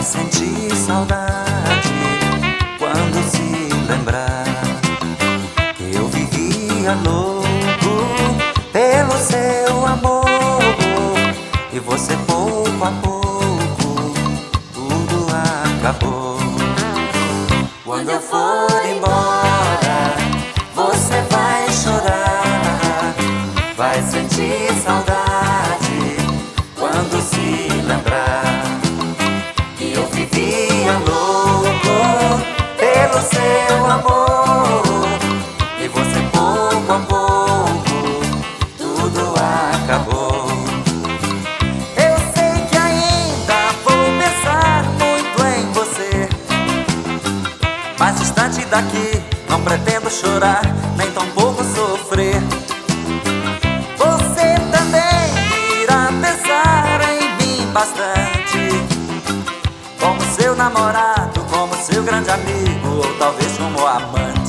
sentir saudade quando se lembrar. Eu vivia louco pelo seu amor, e você pouco a pouco tudo acabou. Quando eu for embora, você vai chorar, vai sentir saudade quando se lembrar que eu vivia louco pelo seu amor, e você pouco a pouco tudo acabou. Eu sei que ainda vou pensar muito em você, mas distante daqui não pretendo chorar, nem tampouco sofrer. Você também irá pensar em mim bastante, como seu namorado, como seu grande amigo, ou talvez como amante.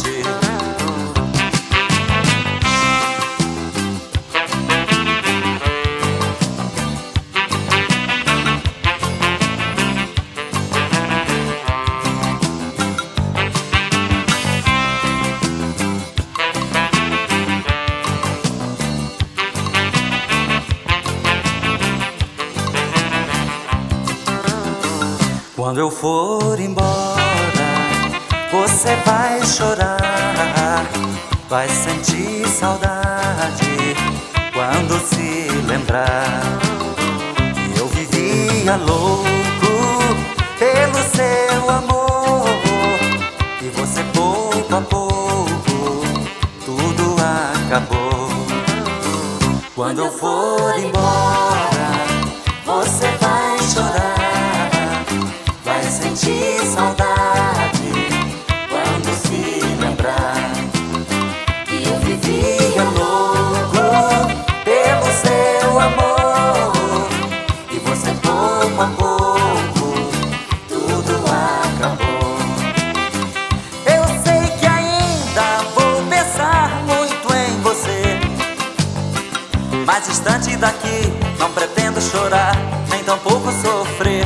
Quando eu for embora, você vai chorar, vai sentir saudade quando se lembrar que eu vivia louco pelo seu amor, e você pouco a pouco tudo acabou. Quando eu for embora, você vai chorar, vai sentir saudade quando se lembrar que eu vivia louco pelo seu amor, e você pouco a pouco tudo acabou. Eu sei que ainda vou pensar muito em você, mas distante daqui não pretendo chorar, nem tampouco sofrer.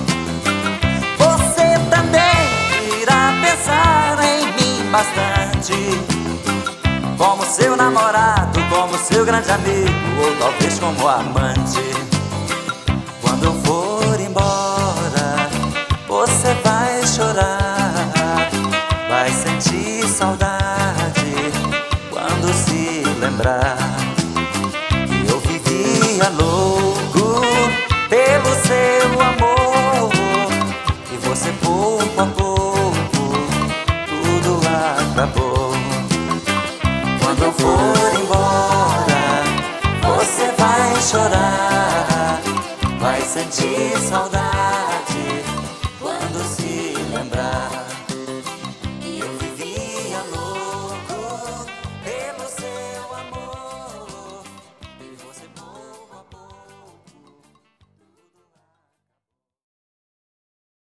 Bastante, como seu namorado, como seu grande amigo, ou talvez como amante. Quando eu for embora, você vai chorar, vai sentir saudade quando se lembrar que eu vivia louco pelo seu amor, e você pouco a pouco acabou. Quando eu for embora, você vai chorar, vai sentir saudade